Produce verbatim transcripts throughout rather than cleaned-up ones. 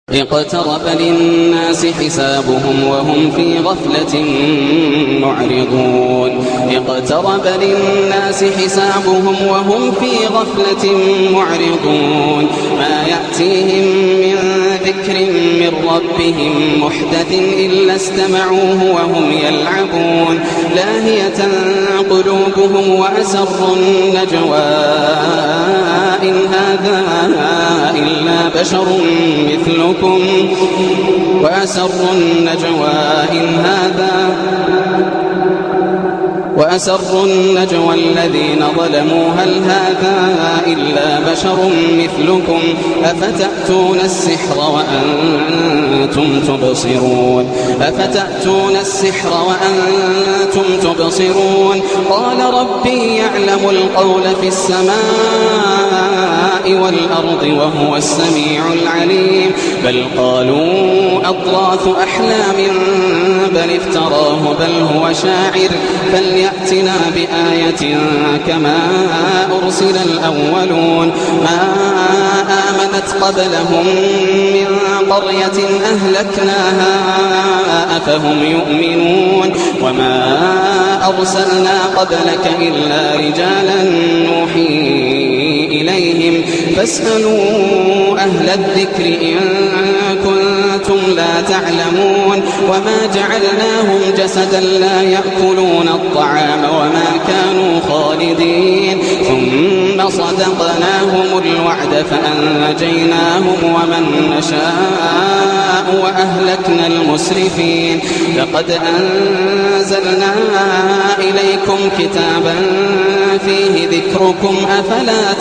اقترب للناس حسابهم وهم في غفلة معرضون اقترب للناس حسابهم وهم في غفلة معرضون ما يأتيهم من ذكر من ربهم محدث إلا استمعوه وهم يلعبون لاهية قلوبهم وأسروا النجوى إن هذا إلا بشر مثلكم وأسروا النجوى إن هذا وأسروا النجوى الذين ظلموا هل هذا إلا بشر مثلكم أفتأتون السحر وأنتم تبصرون أفتأتون السحر وأنتم تبصرون قال ربي يعلم القول في السماء والأرض وهو السميع العليم بل قالوا أضغاث أحلام بل افتراه بل هو شاعر فليأتنا بآية كما أرسل الأولون ما آمنت قبلهم من قرية أهلكناها أفهم يؤمنون وما أرسلنا قبلك إلا رجالا نوحي إليهم فاسألوا أهل الذكر إن كنتم لا تعلمون وما جعلناهم جسدا لا يأكلون الطعام وما كانوا خالدين ثم صدقناهم الوعد فأنجيناهم ومن نشاء وأهلكنا المسرفين لقد أنزلنا إليكم كتابا فيه ذكركم أفلا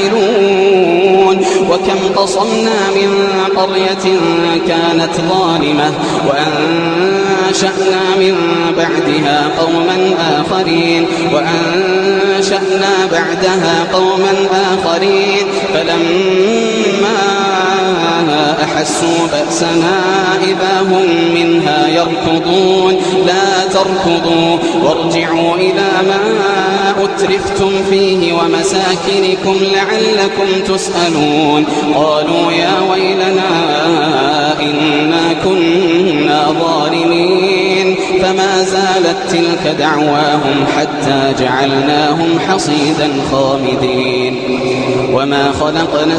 تعقلون وكم قصمنا من قرية كانت ظالمة وأنشأنا من بعدها قوما آخرين وأنشأنا بعدها قوما آخرين فلما أحسوا بأسنا إذا هم منها يركضون لا تركضوا وارجعوا إلى ما أترفتم فيه ومساكنكم لعلكم تسألون قالوا يا ويلنا إنا كنا ظالمين فما زالت تلك دعواهم حتى جعلناهم حصيدا خامدين وما خلقنا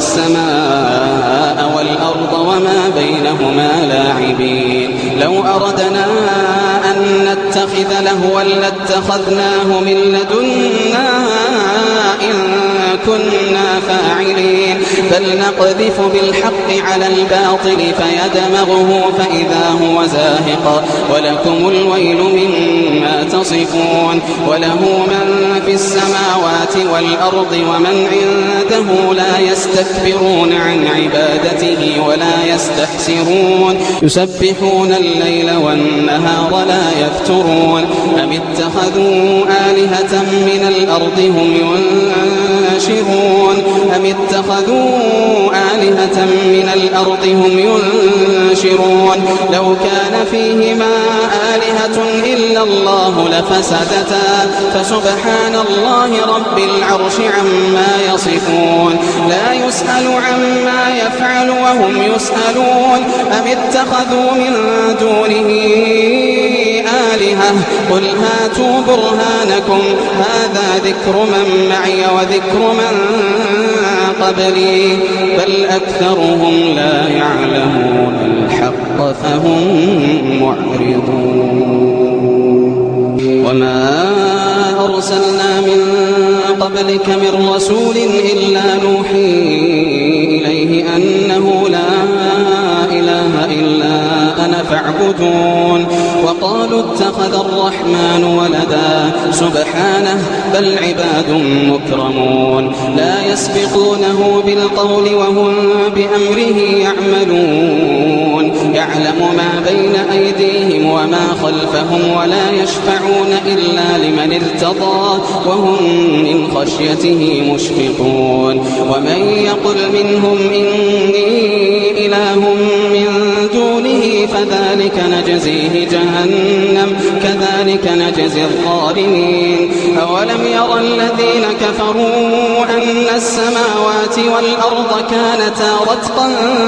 السماء والأرض وما بينهما لاعبين لو أردنا أن نتخذ لهوا لاتخذناه من لدنا إن كنا فاعلين بل نقذف بالحق على الباطل فيدمغه فإذا هو زاهق ولكم الويل مما تصفون وله من في السماوات والأرض ومن عنده لا يستكبرون عن عبادته ولا يستحسرون يسبحون الليل والنهار لا يفترون أم اتخذوا آلهة من الأرض هم ينشرون أم اتخذوا آلهة من الأرض هم ينشرون لو كان فيهما آلهة إلا الله لفسدتا فسبحان الله رب العرش عما يصفون لا يسأل عما يفعل وهم يسألون أم اتخذوا من دونه آلهة قل هاتوا برهانكم هذا ذكر من معي وذكر من قبلي بل أكثرهم لا يعلمون الحق فهم معرضون وما أرسلنا من قبلك من رسول إلا نوحي إليه أنه لا إله إلا أنا فاعبدون وقالوا اتخذ الرحمن ولدا سبحانه بل عباد مكرمون لا يسبقونه بالقول وهم بأمره يعملون يعلم ما بين أيديهم وما خلفهم ولا يشفعون إلا لمن ارتضى وهم من خشيته مشفقون ومن يقل منهم إني إله من دونه فذلك نجزيه جهنم كذلك نجزي الظالمين. أولم ير الذين كفروا أن السماوات والأرض كانتا رتقا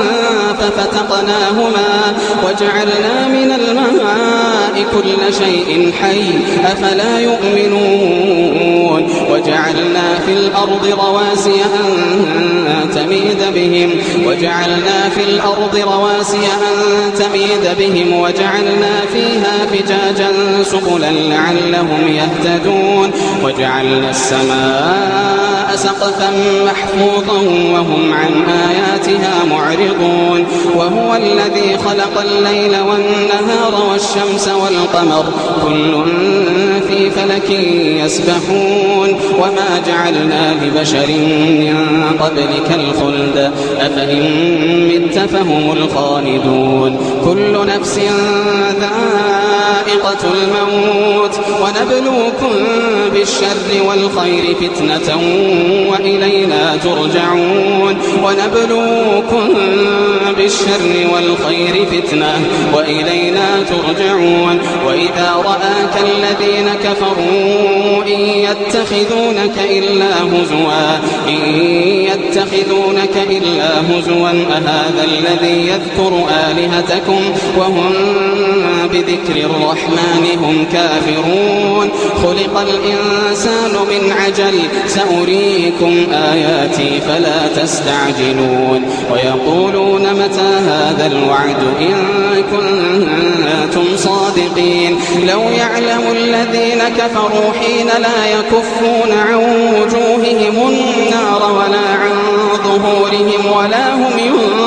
ففتقناهما وجعلنا من الماء كل شيء حي أفلا يؤمنون. وجعلنا في الأرض رواسي أن تميد بهم وجعلنا في الأرض رواسي أن تميد بهم وجعلنا فيها فجاجا سبلا لعلهم يهتدون. وجعلنا السماء سقفا محفوظا وهم عن آياتها معرضون. وهو الذي خلق الليل والنهار والشمس والقمر كل في فلك يسبحون. وما جعلنا لبشر من قبلك الخلد أفإن مت فهم الخالدون. كل نفس ذائقة الموت ونبلوكم بالشر والخير فتنة وإلينا ترجعون. ونبلوكم بالشر والخير فتنة وإلينا ترجعون. وإذا رآك الذين كفروا إن يتخذونك إلا هزوا إن يتخذونك إلا هزوا أهذا الذي يذكر آلهتكم وهم بذكر الرحمن هم كافرون. خلق الإنسان من عجل سأريكم آياتي فلا تستعجلون. ويقولون متى هذا الوعد إن كنتم صادقين. لو يعلم الذين كفروا حين لا يكفون عن وجوههم النار ولا عن ظهورهم ولا هم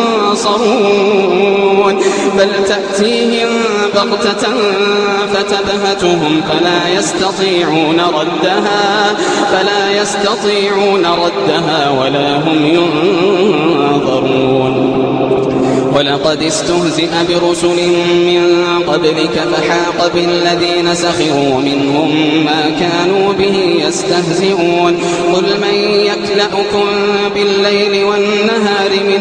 ينصرون بل تأتيهم بغتة فتبهتهم فلا يستطيعون ردها فلا يستطيعون ردها ولا هم ينظرون. ولقد استهزئ برسل من قبلك فحاق بالذين سخروا منهم ما كانوا به يستهزئون. قل من يكلأكم بالليل والنهار من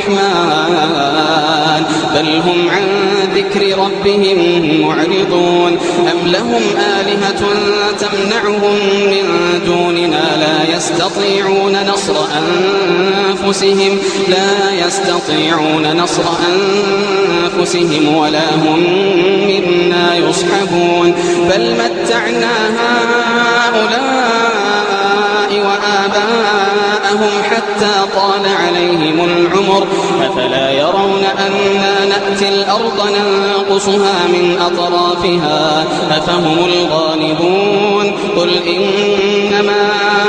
الرحمن بل هم عن ذكر ربهم معرضون. أم لهم آلهة تمنعهم من دوننا لا يستطيعون نصر أنفسهم لا يستطيعون نصر أنفسهم ولا هم منا يصحبون. بل متعنا هؤلاء وآباءهم حتى طال عليهم العمر أفلا يرون أنا نأتي الأرض ننقصها من أطرافها أفهم الغالبون. قل إنما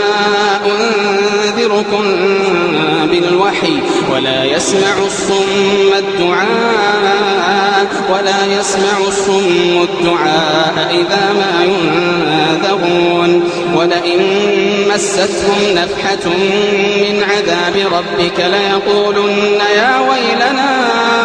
أنذركم بالوحي ولا يسمع الصم الدعاء ولا يسمع الصم الدعاء إذا ما ينذرون. ولئن مستهم نفحة من عذاب ربك ليقولن يا ويلنا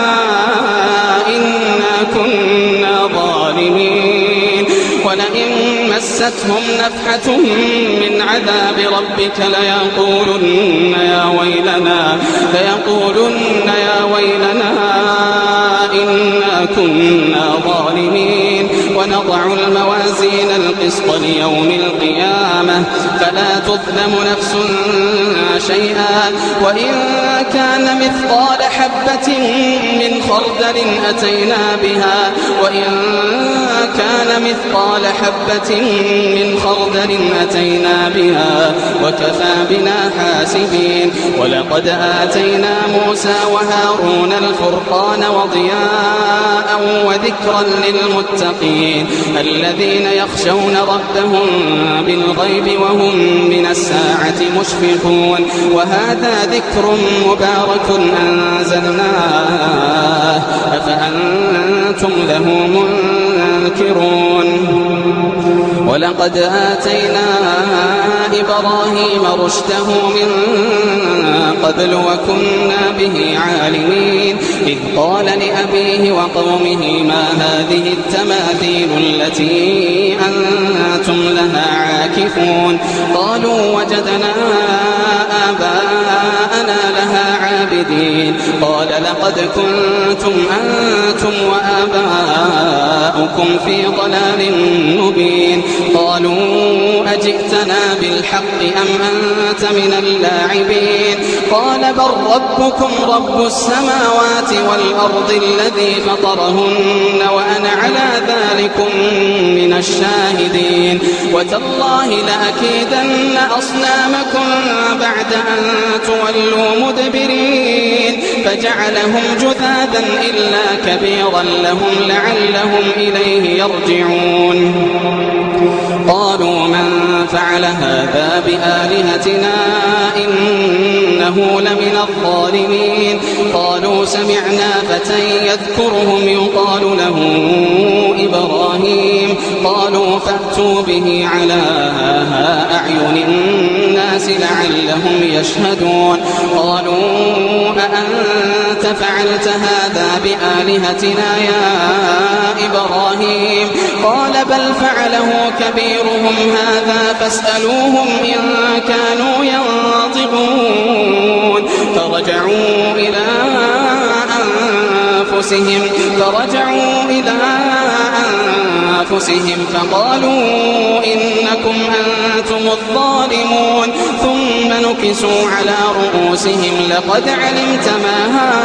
إنا كنا ظالمين. ولئن مستهم نفحة من عذاب ربك ليقولن يا ويلنا ليقولن يا ويلنا إنا كنا ظالمين. ونضع الموازين القسط ليوم القيامة فلا تظلم نفس شيئا وإن كان مثقال حبة من خردل أتينا بها وإن كان مثقال حبة من خردل أتينا بها وكفى بنا حاسبين. ولقد آتينا موسى وهارون الفرقان وضياء وذكرا للمتقين الذين يخشون ربهم بالغيب وهم من الساعة مشفقون. وهذا ذكر مبارك أنزلناه أفأنتم له منكرون. ولقد آتينا إبراهيم رشده من قبل وكنا به عالمين. إذ قال لأبيه وقومه ما هذه التماثيل التي أنتم لها عاكفون. قالوا وجدنا آباءنا لها عابدين عابدين قال لقد كنتم أنتم وآباؤكم في ضلال مبين قالوا أجئتنا بالحق أم أنت من اللاعبين قال بل ربكم رب السماوات والأرض الذي فطرهن وأنا على ذلكم من الشاهدين وتالله لأكيدن أصنامكم بعد أن تولوا مدبرين فجعلهم جذاذا إلا كبيرا لهم لعلهم إليه يرجعون قالوا من فعل هذا بآلهتنا إنه لمن الظالمين قالوا سمعنا فتى يذكرهم يقال له إبراهيم قالوا فأتوا به على أعين الناس لعلهم يشهدون قالوا أأنت فعلت هذا بآلهتنا يا إبراهيم قال بل فعله كبيرهم هذا فاسألوهم إن كانوا ينطقون فرجعوا إلى أنفسهم فرجعوا إلى أنفسهم فقالوا إنكم أنتم الظالمون ثم نكسوا على رؤوسهم لقد علمت ما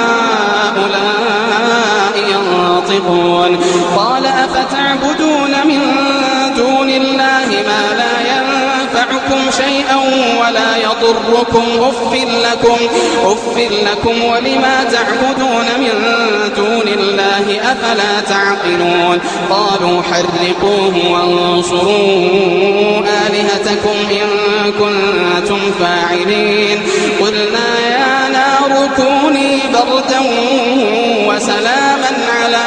هؤلاء ينطقون قال أفتعبدون من دون الله ما لا ينفعكم شيئا ولا يضركم أف لكم, أف لكم ولما تعبدون من دون الله أفلا تعقلون قالوا حرقوه وانصروا آلهتكم إن كنتم فاعلين قلنا يا نار كوني بردا وسلاما على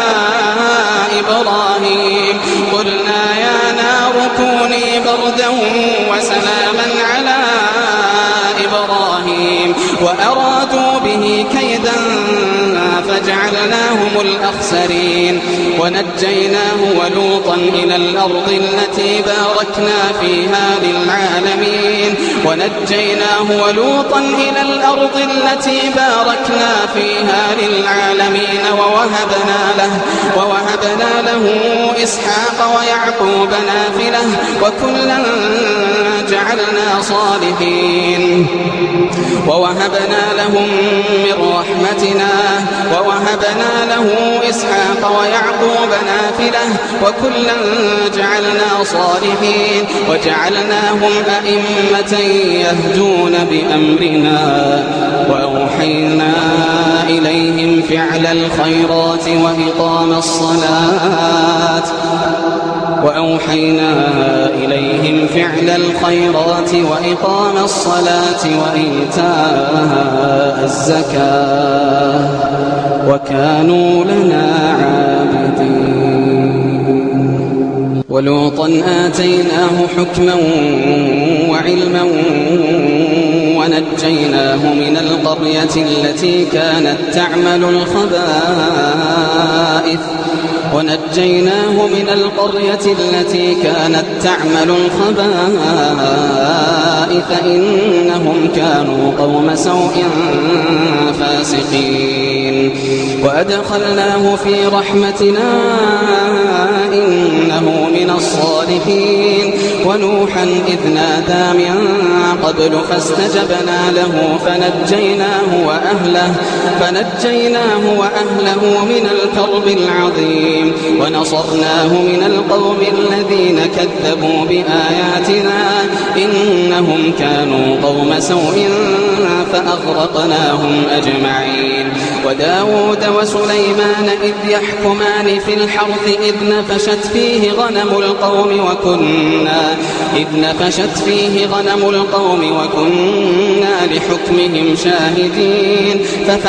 إبراهيم قلنا يا نار كوني بردا وسلاما على إبراهيم وأرادوا به كيدا فجعلناهم الأخسرين ونجيناه ولوطا إلى الأرض التي باركنا فيها للعالمين ونجيناه ولوطا إلى الأرض التي باركنا فيها للعالمين ووهبنا له, ووهبنا له إسحاق ويعقوب نافلة وكلا جعلنا صالحين ووهبنا لهم من رحمتنا ووهبنا له إسحاق ويعقوب نافلة وكلا جعلنا صالحين وجعلناهم أئمة يهدون بأمرنا وأوحينا إليهم فعل الخيرات وإقام الصلاة وأوحينا إليهم فعل الخيرات وإقام الصلاة وإيتاء الزكاة وكانوا لنا عابدين ولوطا آتيناه حكما وعلما ونجيناه من القرية التي كانت تعمل الخبائث ونجيناه من القرية التي كانت تعمل الخبائث إنهم كانوا قوم سوء فاسقين وأدخلناه في رحمتنا إنه من الصالحين ونوحا إذ نادى من قبل فاستجبنا له فنجيناه وأهله, فنجيناه وأهله من الكرب العظيم ونصرناه من القوم الذين كذبوا بآياتنا إنهم كانوا قوم سوء فأغرقناهم أجمعين وداود وسليمان إذ يحكمان في الحرث إذ نفشت فيه غنم القوم وكنا إذ نفشت فيه غنم القوم وكنا لحكمهم شاهدين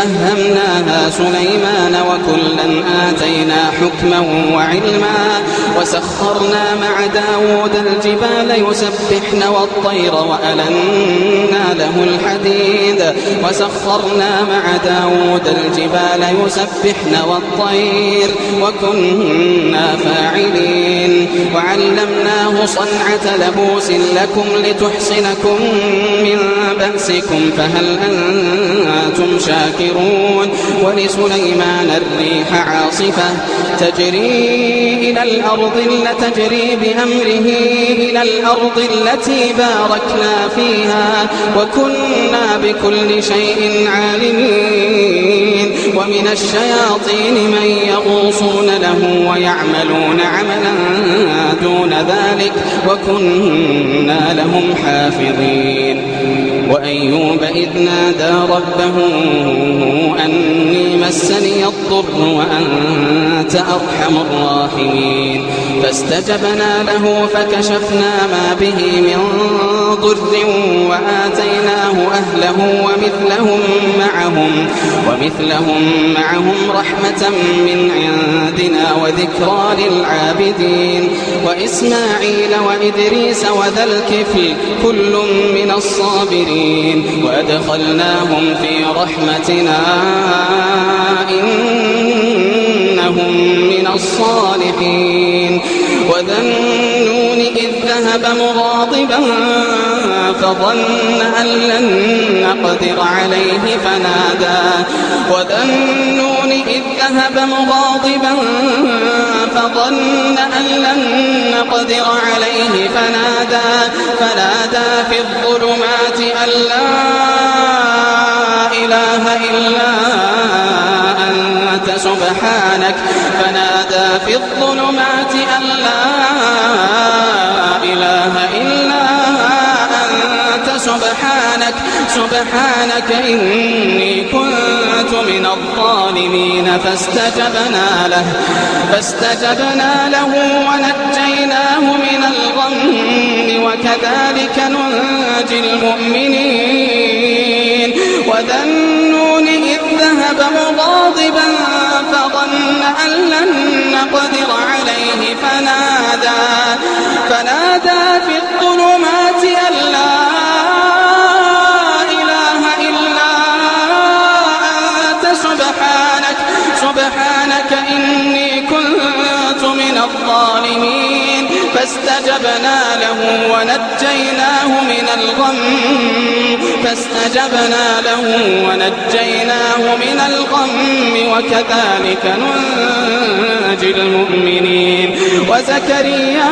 ففهمناها سليمان وكلا آتينا حكما وعلما وسخرنا مع داود الجبال يسبحن والطير وألنا له الحديد وسخرنا مع داود الجبال يسبحن والطير وكنا فاعلين وعلمناه صنعة لبوس لكم لتحصنكم من بأسكم فهل أنتم شاكرون ولسليمان الريح عاصفة تجري إلى الأرض تجري بأمره إلى الأرض التي باركنا فيها وكنا بكل شيء عالمين ومن الشياطين من يغوصون له ويعملون عملا دون ذلك وكنا لهم حافظين وأيوب إذ نادى ربه أني مسني الضر وأنت أرحم الراحمين فاستجبنا له فكشفنا ما به من ضر وآتيناه أهله ومثلهم معهم ومثلهم معهم رحمة من عندنا وذكرى للعابدين وإسماعيل وإدريس وذا الكفل كل من الصابرين وأدخلناهم في رحمتنا إنهم من الصالحين وذا النون إذ ذهب مغاضبا فظن أن لن نقدر عليه فنادى وذا النون إذ ذهب مغاضبا فظن أن لن نقدر عليه فنادى فنادى في الظلمات أن لا إله إلا أنت سبحانك فنادى في الظلمات أن لا إله إلا أنت سبحانك سبحانك إني كنت من الظالمين فاستجبنا له فاستجبنا له ونجيناه من الغم وكذلك ننجي المؤمنين وذا النون إذ ذهب مغاضبا فظن أن لن نقدر عليه فنادى فنادى في الظلمات أن لا إله إلا أنت سبحانك سبحانك إني كنت من الظالمين فاستجبنا له ونجيناه من الغم فاستجبنا له ونجيناه من الغم وكذلك ننجي المؤمنين وزكريا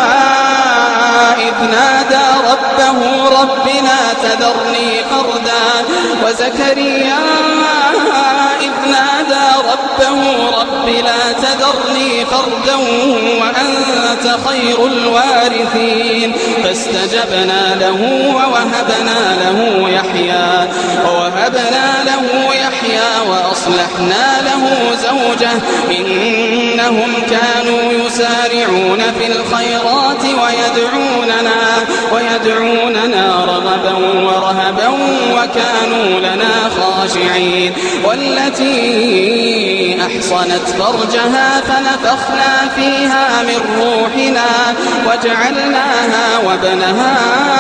إذ نادى ربه رب لا تذرني فردا وزكريا إذ نادى ربه رب لا تذرني فردا وأنت خير الوارثين فاستجبنا له ووهبنا له يحيى ووهبنا له يحيى وأصلحنا له زوجه إنهم كانوا يسارعون في الخيرات ويدعوننا ويدعوننا رغبا ورهبا وكانوا لنا خاشعين والتي أحصنت فرجها فنفخنا فيها من روحنا وجعلناها وابنها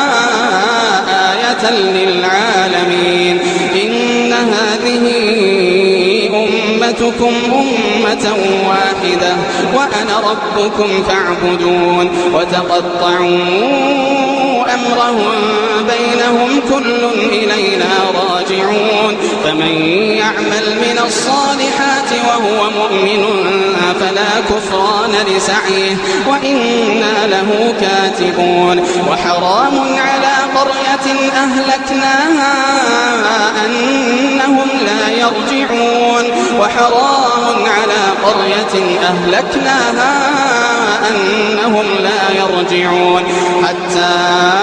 آية للعالمين إن هذه أمتكم أمة واحدة وأنا ربكم فاعبدون وتقطعوا أمرهم بينهم كل إلينا راجعون فمن يعمل من الصالحات وهو مؤمن فلا كفران لسعيه وإنا له كاتبون وحرام على قرية أهلكناها أنهم لا يرجعون وحرام على قرية أهلكناها أنهم لا يرجعون حتى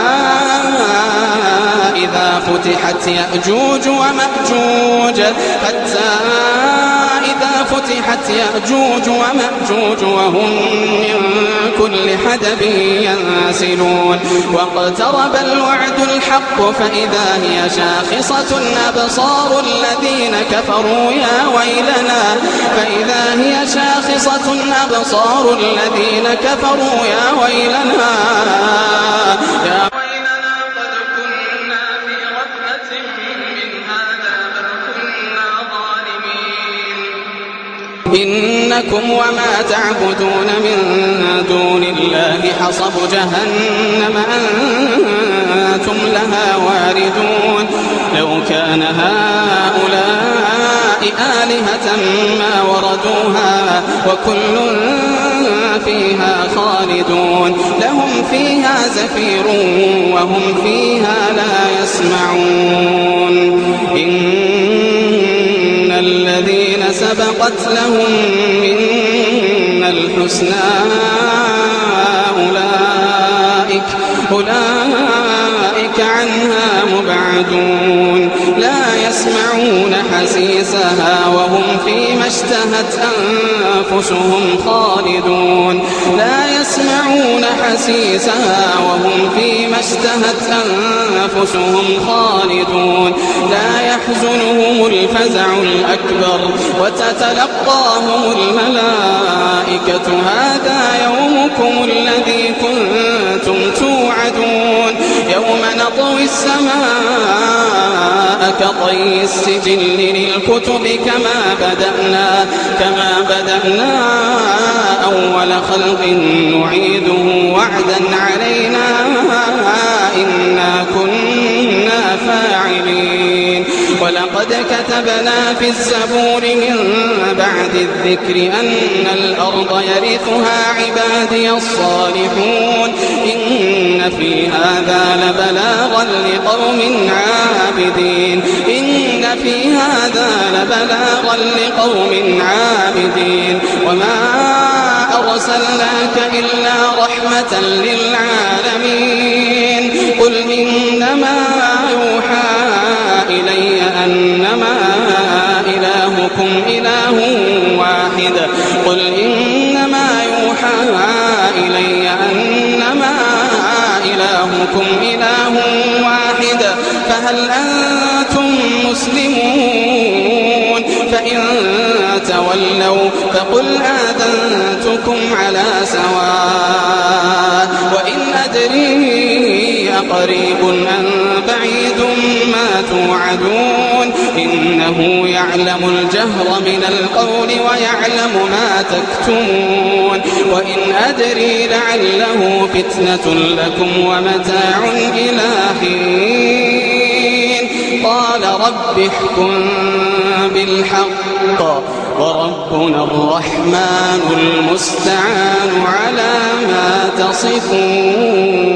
إذا فتحت يأجوج ومأجوج حتى إذا فتحت يأجوج ومأجوج وهم من كل حدب ينسلون واقترب الوعد الحق فإذا هي شاخصة أبصار الذين كفروا يا ويلنا فإذا هي شاخصة شاخصة أبصار الذين كفروا يا ويلنا يا ويلنا قد كنا في غفلة من هذا بل كنا ظالمين إنكم وما تعبدون من دون الله حصب جهنم أنتم لها واردون لو كان هؤلاء آلهة ما وردوها وكل فيها خالدون لهم فيها زفير وهم فيها لا يسمعون إن الذين سبقت لهم منا الحسنى أولئك أولئك عنها مبعدون لا يسمعون حسيسها وهم فيما اشتهت أنفسهم خالدون لا يسمعون حسيسها وهم فيما اشتهت أنفسهم خالدون لا يحزنهم الفزع الأكبر وتتلقاهم الملائكة هذا يومكم الذي كنتم توعدون يوم نطوي السماء كطي السجل للكتب كما بدأنا كما بدأنا أول خلق نعيده وعدا علينا إنا كنا فاعلين ولقد كتبنا في الزبور من بعد الذكر أن الأرض يرثها عبادي الصالحون إن في هذا لبلاغا لقوم عابدين إن في هذا لبلاغا لقوم عابدين وما أرسلناك إلا رحمة للعالمين قل إنما يوحى إلي أنما إلهكم إله واحد قل إنما يوحى إلي أنما إلهكم إله واحد فهل أنتم مسلمون فإن تولوا فقل آذنتكم على سواء وإن أدري أقريب أم بعيد ما توعدون إنه يعلم الجهر من القول ويعلم ما تكتمون وإن أدري لعله فتنة لكم ومتاع إلى حين قال رب احكم بالحق وربنا الرحمن المستعان على ما تصفون.